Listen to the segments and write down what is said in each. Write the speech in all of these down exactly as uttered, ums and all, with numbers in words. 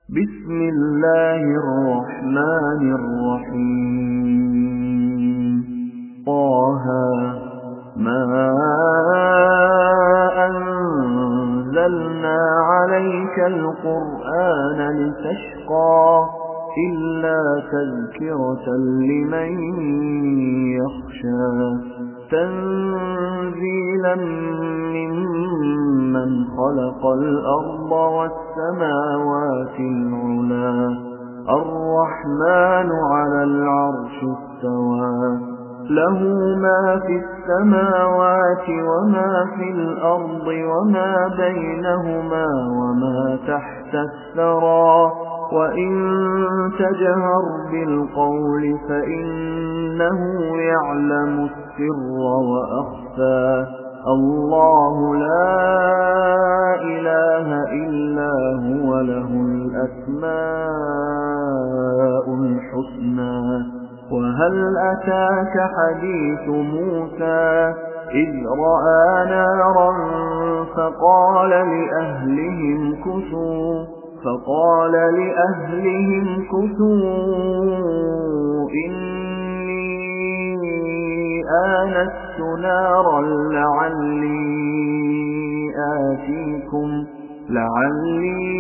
بسم الله الرحمن الرحيم طه ما أنزلنا عليك القرآن لتشقى إلا تذكرة لمن يخشى تنزيلا ممن خلق الأرض والسماوات العلى الرحمن على العرش استوى له ما في السماوات وما في الأرض وما بينهما وما تحت الثرى وإن تجهر بالقول فإنه يعلم السر وأخفى الله لا إله إلا هو له الأسماء الحسنى وهل أتاك حديث موسى إذ رأى نارا فقال لأهلهم كثوا فقال لأهلهم كثوا إني آنست نارا لعلي آتيكم لعلي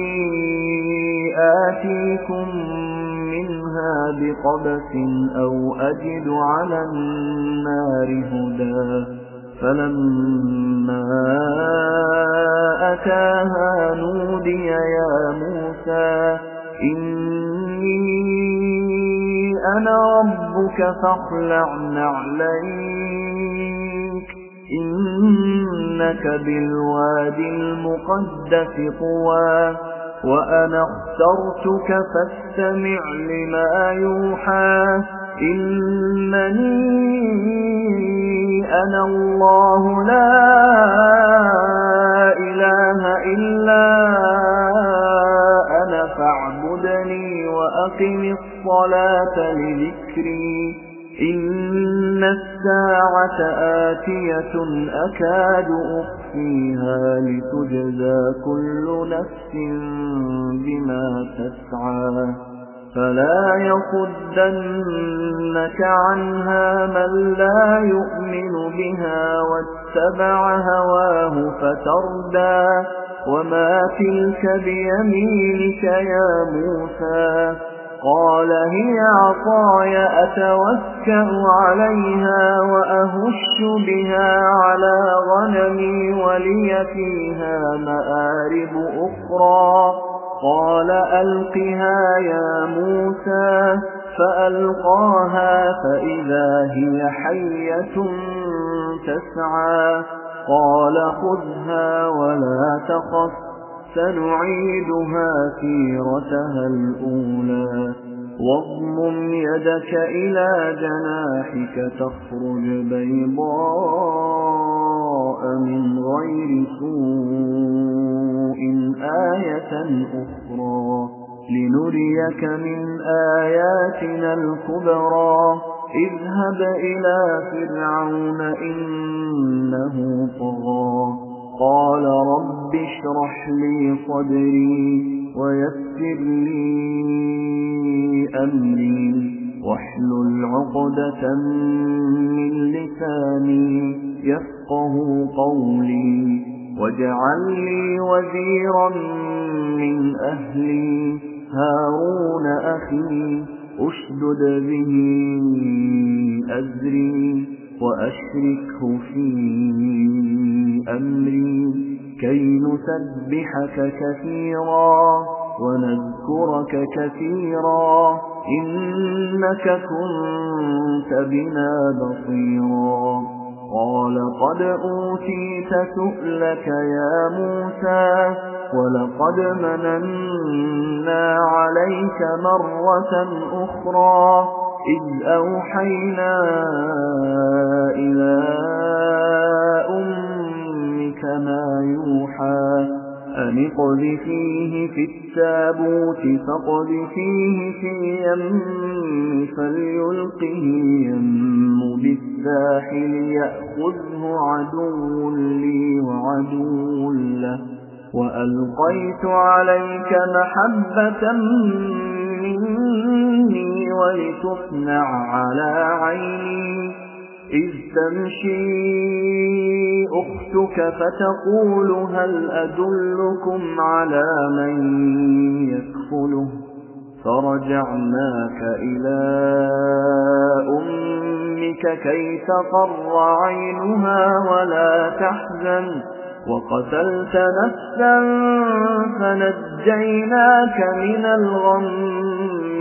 آتيكم منها بقبس أو أجد على النار هدى فلما أتاها نودي يا موسى إني أنا ربك فاخلع نعليك إنك بالوادي المقدس طوى وأنا اخترتك فاستمع لما يوحى إنني أنا الله لا إله إلا أنا فاعبدني وأقم الصلاة لذكري إن الساعة آتية أكاد أخفيها لتجزى كل نفس بما تسعى فلا يصدنك عنها من لا يؤمن بها واتبع هواه فتردى وما تلك بيمينك يا موسى قال هي عصاي أتوكأ عليها وأهش بها على غنمي ولي فيها مآرب أخرى قال ألقها يا موسى فألقاها فإذا هي حية تسعى قال خذها ولا تخف سنعيدها سيرتها الأولى واضمم يدك إلى جناحك تخرج بيضاء من غير سوء آية أخرى لنريك من آياتنا الكبرى اذهب إلى فرعون إنه طغى قال رب اشرح لي صدري ويسر لي أمري واحلل عقدة من لساني يفقه قولي واجعل لي وزيرا من أهلي هارون أخي أشدد به أزري وأشركه في أمري كي نسبحك كثيرا ونذكرك كثيرا إنك كنت بنا بصيرا قال قد أوتيت سؤلك يا موسى ولقد مننا عليك مرة أخرى إذ أوحينا إلى أمك ما يوحى أن اقذفيه في التابوت فاقذفيه في اليم فليلقه يم بالساحل يأخذه عدو لي وعدو له وألقيت عليك محبة مني ولتصنع على عيني إذ تمشي أختك فتقول هل أدلكم على من يكفله فرجعناك إلى أمك كي تقر عينها ولا تحزن وقتلت نفسا فنجيناك من الغم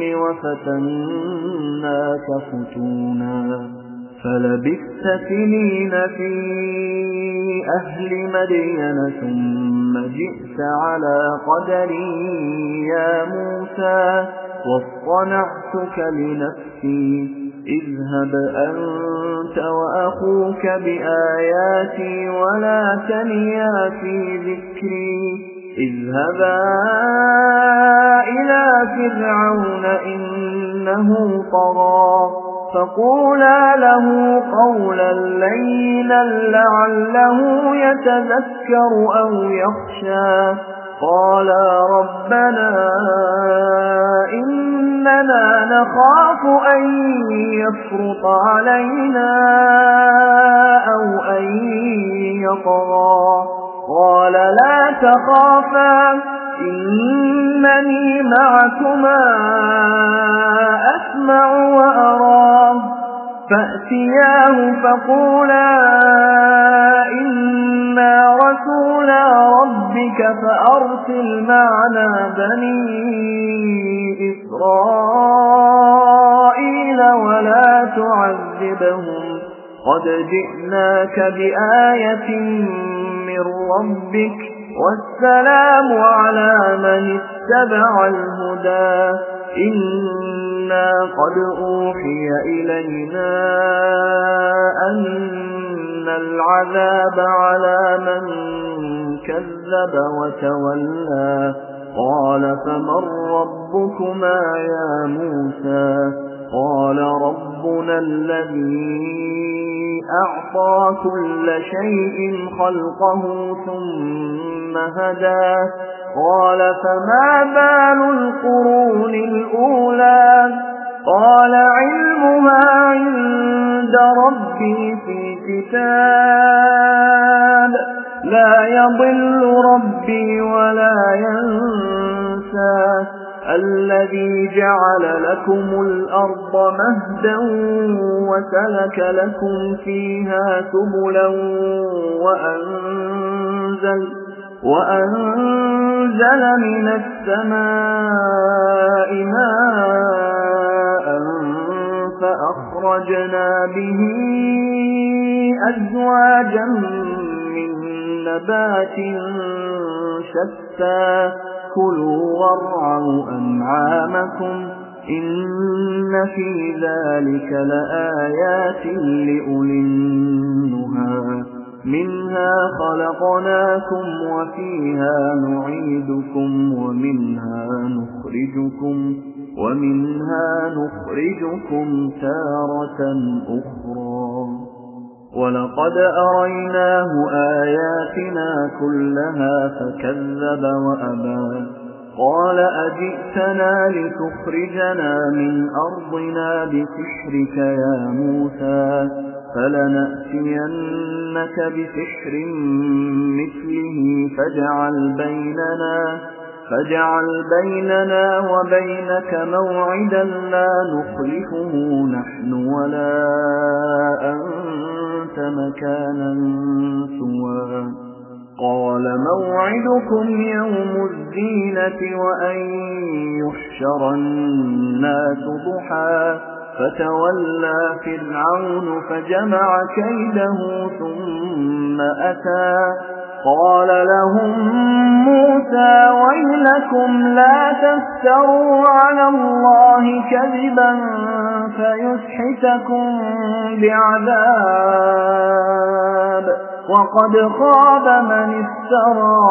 وفتناك فتونا فلبثت سنين في أهل مدين ثم جئت على قدري يا موسى واصطنعتك لنفسي اذهب أنت وأخوك بآياتي ولا تنيا في ذكري اذهبا إلى فرعون إنه طغى فقولا له قولا لينا لعله يتذكر أو يخشى قالا ربنا إننا نخاف أن يفرط علينا أو أن يطغى قال لا تخافا إنني معكما أسمع وأرى فأتياه فقولا إنا رسولا ربك فأرسل معنا بني إسرائيل ولا تعذبهم قد جئناك بآية من ربك والسلام على من اتبع الهدى إنا قد أوحي إلينا أن العذاب على من كذب وتولى قال فمن ربكما يا موسى قال ربنا الذي أعطى كل شيء خلقه ثم هدى قال فما بال القرون الأولى قال علمها عند ربي في كتاب لا يضل ربي ولا ينسى الذي جعل لكم الأرض مهدا وسلك لكم فيها سبلا وأنزل, وأنزل من السماء ماء فأخرجنا به أزواجا من نبات شتى كلوا وارعوا أنعامكم إن في ذلك لآيات لأولي النهى منها خلقناكم وفيها نعيدكم ومنها نخرجكم ومنها نخرجكم تارة أخرى ولقد أريناه آياتنا كلها فكذب وأبى قال أجئتنا لتخرجنا من أرضنا بسحرك يا موسى فلنأتينك بسحر مثله فاجعل بيننا فاجعل بيننا وبينك موعدا لا نخلفه نحن ولا أنت مكانا سوى قال موعدكم يوم الزينة وأن يحشر الناس ضحى فتولى فرعون فجمع كيده ثم أتى قال لهم موسى ويلكم لا تفتروا على الله كذبا فيسحتكم بعذاب وقد خاب من افترى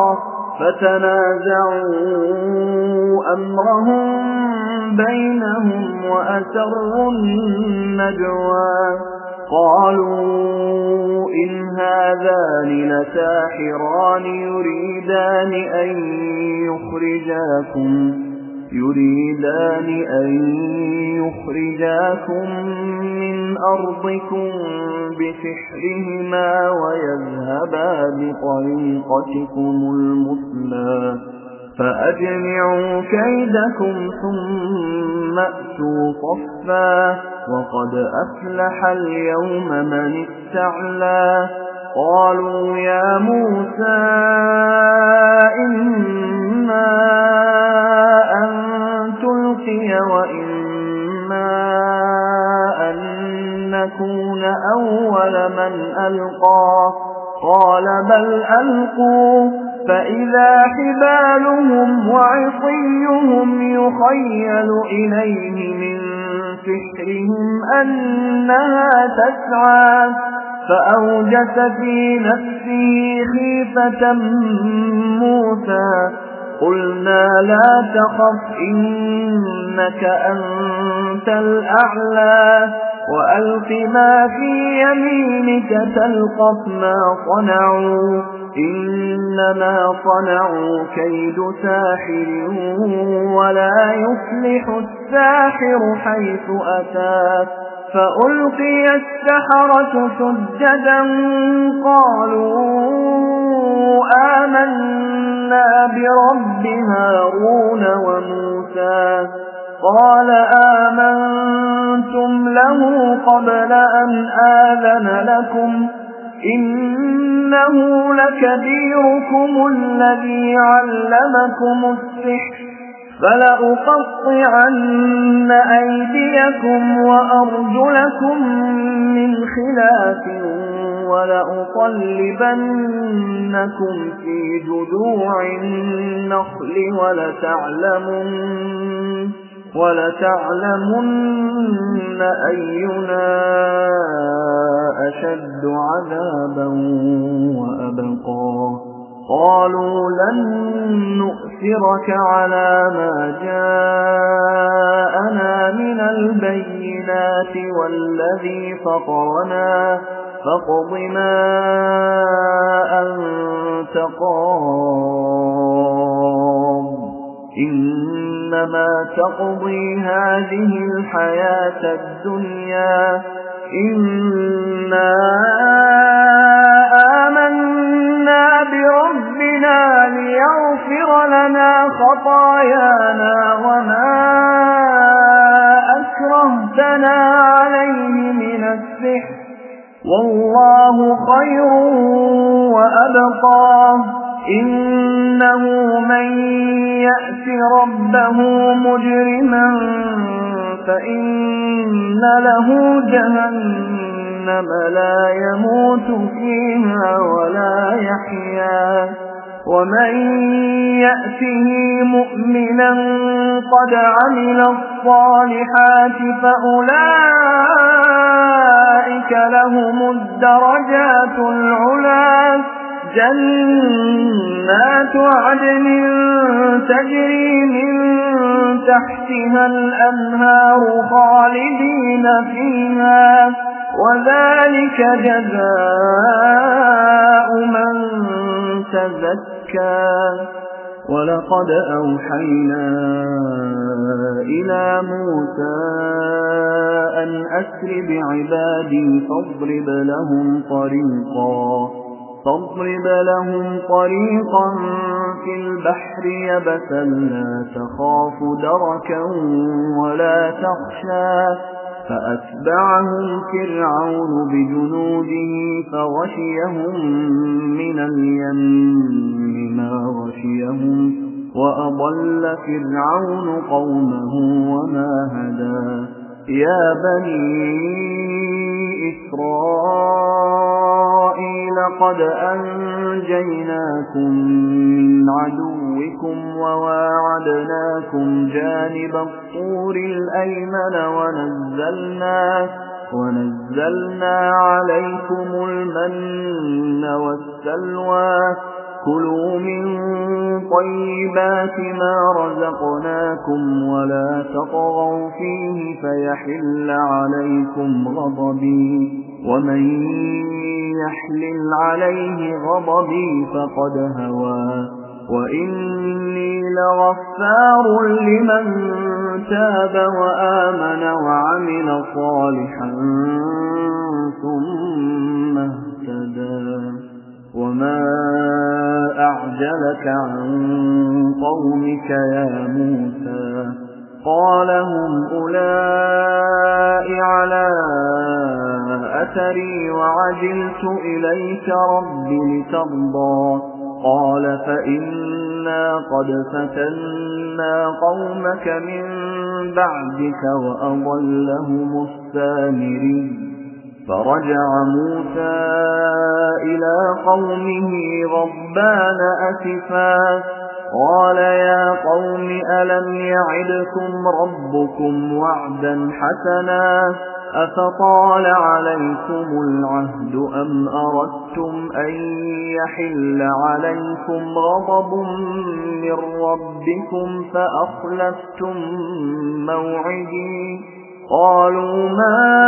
فتنازعوا أمرهم بينهم وأسروا النجوى قالوا إن هذان لساحران يريدان أن يخرجاكم يريدان أن يخرجاكم من أرضكم بسحرهما ويذهبا بطريقتكم المثلى فأجمعوا كيدكم ثم أتوا صفا وقد أفلح اليوم من استعلى قالوا يا موسى إما أن تلقي وإما أن نكون أول من ألقى قال بل ألقوا فإذا حبالهم وعصيهم يخيل إليه من سحرهم أنها تسعى فأوجس في نفسه خيفة موسى قلنا لا تخف إنك أنت الأعلى وألق ما في يمينك تلقف ما صنعوا إنما صنعوا كيد ساحر ولا يفلح الساحر حيث أتى فألقي السحرة سجدا قالوا آمنا برب هارون وموسى قال آمنتم له قبل أن آذن لكم إنه لكبيركم الذي علمكم السحر فلأقطعن أيديكم وأرجلكم من خلاف ولأصلبنكم في جذوع النخل ولتعلمن ولتعلمن أينا أشد عذابا وأبقى قالوا لن نؤثرك على ما جاءنا من البينات والذي فطرنا فاقض ما أنت قاض إنما تقضي هذه الحياة الدنيا إنا آمنا بربنا ليغفر لنا خطايانا وما أكرهتنا عليه من السحر والله خير وأبقى إنه من يأت ربه مجرما فإن له جهنم لا يموت فيها ولا يحيا ومن يأته مؤمنا قد عمل الصالحات فأولئك لهم الدرجات العلى جنات عدن تجري من تحتها الأنهار خالدين فيها وذلك جزاء من تزكى ولقد أوحينا إلى موسى أن أسر بعبادي فاضرب لهم طريقا فاضرب لهم طريقا في البحر يبسا لا تخاف دركا ولا تخشى فأتبعهم فرعون بجنوده فغشيهم من اليم ما غشيهم وأضل فرعون قومه وما هدى يا بني إسرائيل قد أنجيناكم من عدوكم وواعدناكم جانب الطور الأيمن ونزلنا ونزلنا عليكم المن والسلوى كلوا من طيبات ما رزقناكم ولا تطغوا فيه فيحل عليكم غضبي ومن يحلل عليه غضبي فقد هوى وإني لغفار لمن تاب وآمن وعمل صالحا ثم اهتدى وما أعجلك عن قومك يا موسى قال هم أولئك على أثري وعجلت إليك رب لترضى قال فإنا قد فتنا قومك من بعدك وأضلهم السامري فرجع موسى إلى قومه غضبان أسفا قال يا قوم ألم يعدكم ربكم وعدا حسنا أفطال عليكم العهد أم أردتم أن يحل عليكم غضب من ربكم فأخلفتم موعدي قالوا ما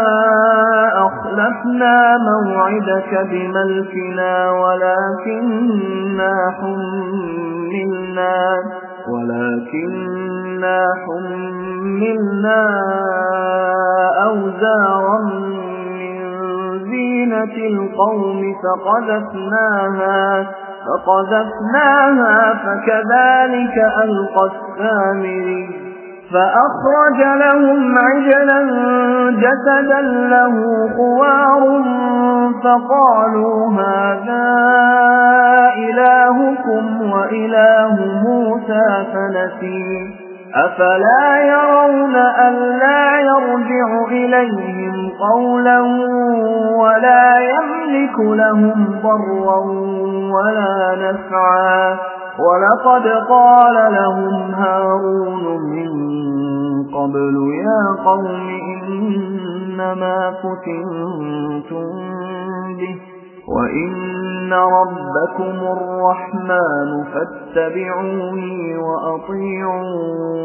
أخلفنا موعدك بملكنا ولكننا حملنا ولكننا حملنا أوزارا من زينة القوم فقذفناها فقذفناها فكذلك ألقى السامري فأخرج لهم عجلا جسدا له خوار فقالوا هذا إلهكم وإله موسى فنسي أفلا يرون ألا يرجع إليهم قولا ولا يملك لهم ضرا ولا نفعا ولقد قال لهم هارون من قبل يا قوم إنما فتنتم به وإن ربكم الرحمن فاتبعوني وأطيعوا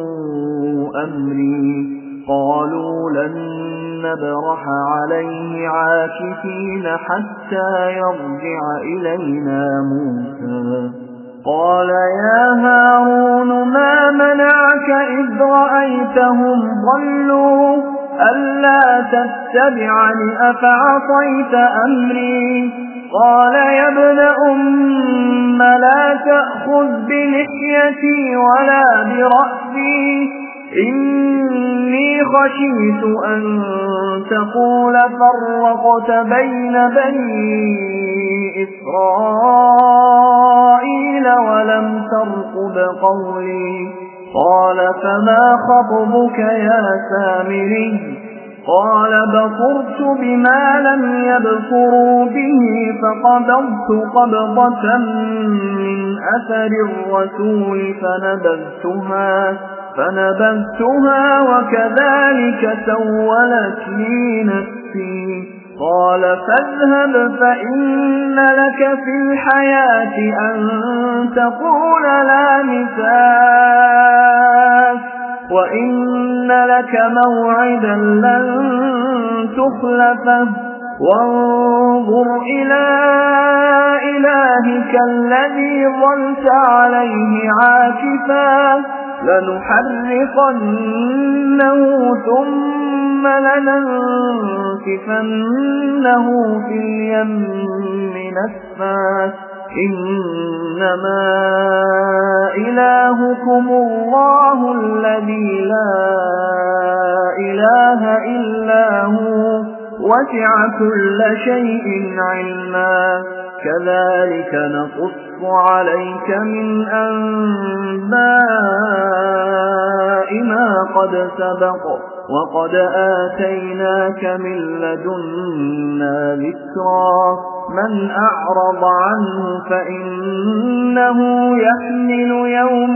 أمري قالوا لن نبرح عليه عاكفين حتى يرجع إلينا موسى قال يا هارون ما منعك إذ رأيتهم ضلوا ألا تتبعني أفعصيت أمري قال يا ابن أم لا تأخذ بلحيتي ولا برأسي إني خشيت أن تقول فرقت بين بني إسرائيل ولم ترقب قولي قال فما خطبك يا سامري قال بصرت بما لم يبصروا به فقبضت قبضة من أثر الرسول فنبذتها فنبذتها وكذلك سولت لي نفسي قال فاذهب فإن لك في الحياة أن تقول لا مساس وإن لك موعدا لن تخلفه وانظر إلى إلهك الذي ظلت عليه عاكفا لنحرقنه ثم لننسفنه في اليم نسفا إنما إلهكم الله الذي لا إله إلا هو وسع كل شيء علما كذلك نقص عليك من أنباء ما قد سبق وقد آتيناك من لدنا ذكرا من أعرض عنه فإنه يحمل يوم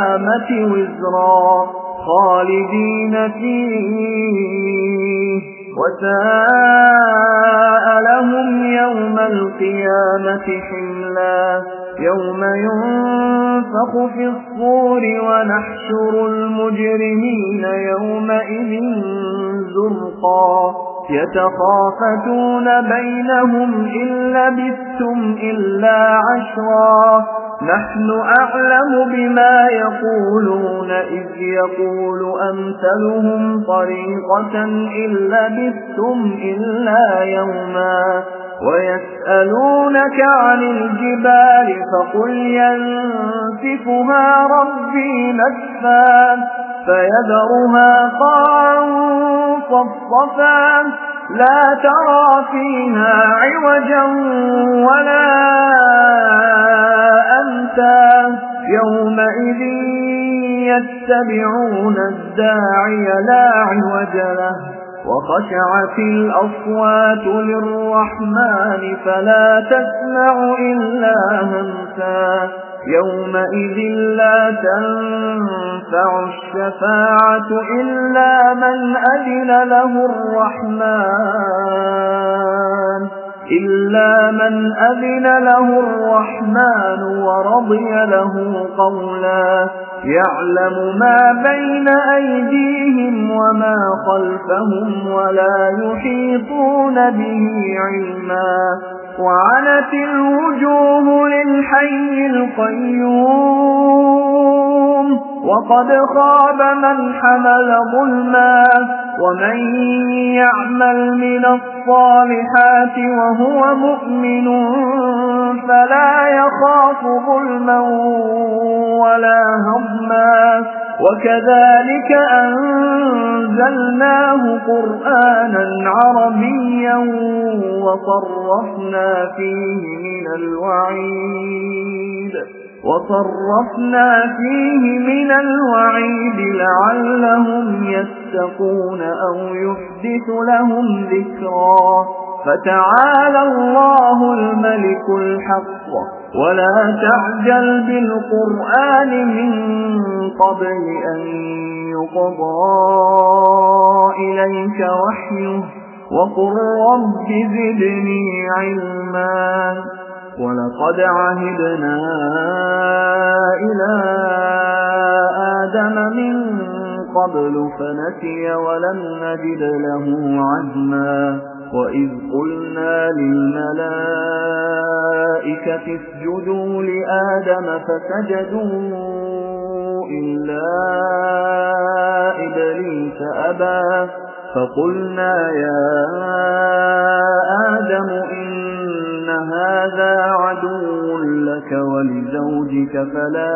القيامة وزرا خالدين فيه وساء لهم يوم القيامة حملا يوم ينفخ في الصور ونحشر المجرمين يومئذ زرقا يتخافتون بينهم إن لبثتم إلا عشرا نحن أعلم بما يقولون إذ يقول أمثلهم طريقة إن لبثتم إلا يوما ويسألونك عن الجبال فقل ينسفها ربي نسفا فيذرها قاعا صفصفا لا ترى فيها عوجا ولا أمتا يومئذ يتبعون الداعي لا عوج له وخشعت الأصوات للرحمن فلا تسمع إلا همسا يومئذ لا تنفع الشفاعة إلا من أذن له الرحمن إلا من أذن له الرحمن ورضي له قولا يعلم ما بين أيديهم وما خلفهم ولا يحيطون به علما وعنت الوجوه للحي القيوم وقد خاب من حمل ظلما ومن يعمل من الصالحات وهو مؤمن فلا يخاف ظلما ولا هضما وكذلك أنزلناه قرآنا عربيا وصرفنا فيه من الوعيد وصرفنا فيه من الوعيد لعلهم يتقون أو يحدث لهم ذكرا فتعالى الله الملك الحق ولا تعجل بالقرآن من قبل أن يقضى إليك وحيه وقل رب زدني علما ولقد عهدنا إلى آدم من قبل فنسي ولم نجد له عزما وإذ قلنا للملائكة اسجدوا لآدم فسجدوا إلا إبليس أبى فقلنا يا آدم إن هذا عدو لك ولزوجك فلا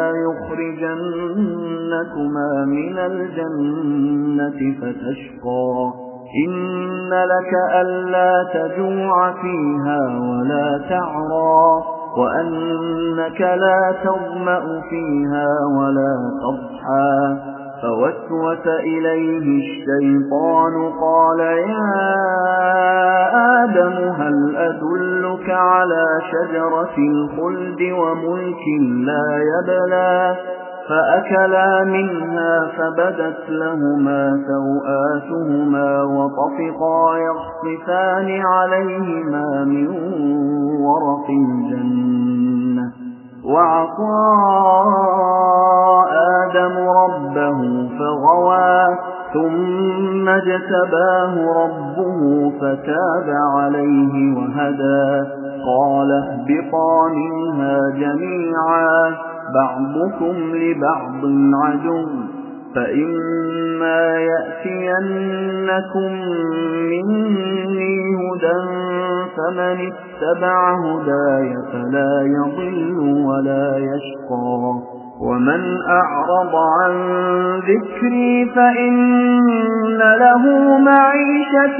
يخرجنكما من الجنة فتشقى إن لك ألا تجوع فيها ولا تعرى وأنك لا تظمأ فيها ولا تضحى فوسوس إليه الشيطان قال يا آدم هل أدلك على شجرة الخلد وملك لا يبلى فأكلا منها فبدت لهما سوآتهما وطفقا يخصفان عليهما من ورق الجنة وعصى آدم ربه فغوى ثم اجتباه ربه فتاب عليه وهدى قال اهبطا منها جميعا بعضكم لبعض عدو فإما يأتينكم مني هدى فمن اتبع هداي فلا يضل ولا يشقى ومن أعرض عن ذكري فإن له معيشة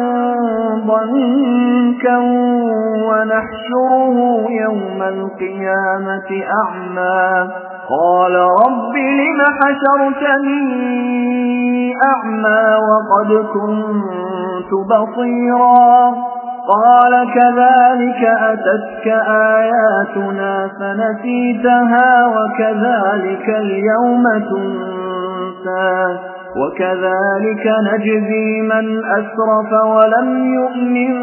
ضنكا ونحشره يوم القيامة أعمى قال رب لم حشرتني أعمى وقد كنت بصيرا قال كذلك أتتك آياتنا فنسيتها وكذلك اليوم تنسى وكذلك نجزي من أسرف ولم يؤمن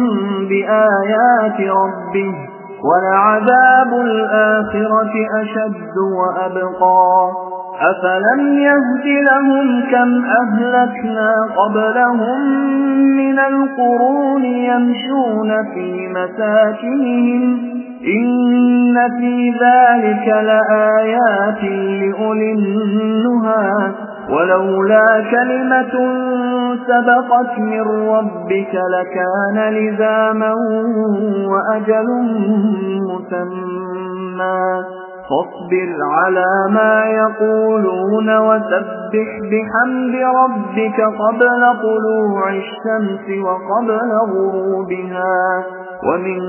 بآيات ربه ولعذاب الآخرة أشد وأبقى أفلم يهد لهم كم أهلكنا قبلهم من القرون يمشون في مساكنهم إن في ذلك لآيات لأولي النهى ولولا كلمة سبقت من ربك لكان لزاما وأجل مسمى فاصبر على ما يقولون وسبح بحمد ربك قبل طلوع الشمس وقبل غروبها ومن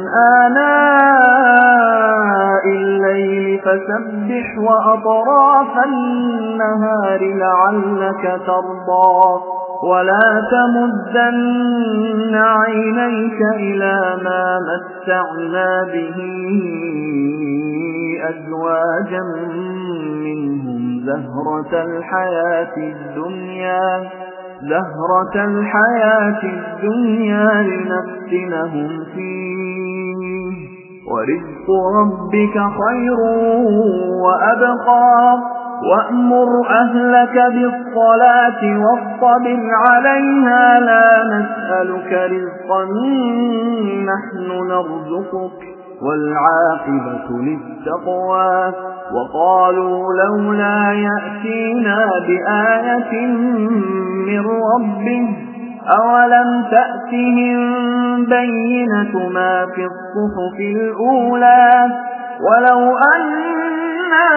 آناء الليل فسبح وأطراف النهار لعلك ترضى ولا تمدن عينيك إلى ما متعنا به أزواجا منهم زهرة الحياة الدنيا زهرة الحياة الدنيا لنفتنهم فيه ورزق ربك خير وأبقى وأمر أهلك بالصلاة واصطبر عليها لا نسألك رزقا نحن نرزقك والعاقبة للتقوى وقالوا لولا يأتينا بآية من ربه أولم تأتهم بينة ما في الصحف الأولى ولو أنا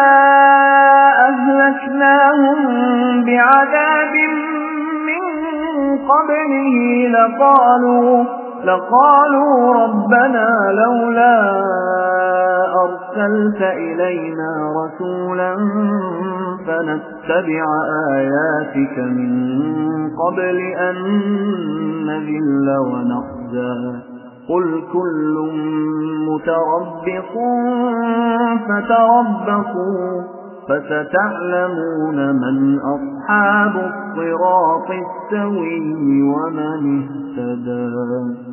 أهلكناهم بعذاب من قبله لقالوا لقالوا ربنا لولا أرسلت إلينا رسولا فنتبع آياتك من قبل أن نذل ونخزى قل كل متربص فتربصوا فستعلمون من أصحاب الصراط السوي ومن اهتدى